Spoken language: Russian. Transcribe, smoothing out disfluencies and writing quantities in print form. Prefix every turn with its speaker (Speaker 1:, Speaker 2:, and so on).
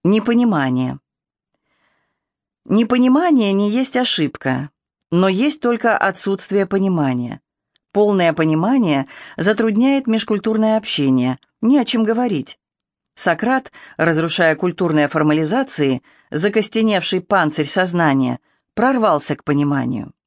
Speaker 1: Непонимание. Непонимание не есть ошибка, но есть только отсутствие понимания. Полное понимание затрудняет межкультурное общение, не о чем говорить. Сократ, разрушая культурные формализации, закостеневший панцирь сознания, прорвался к пониманию.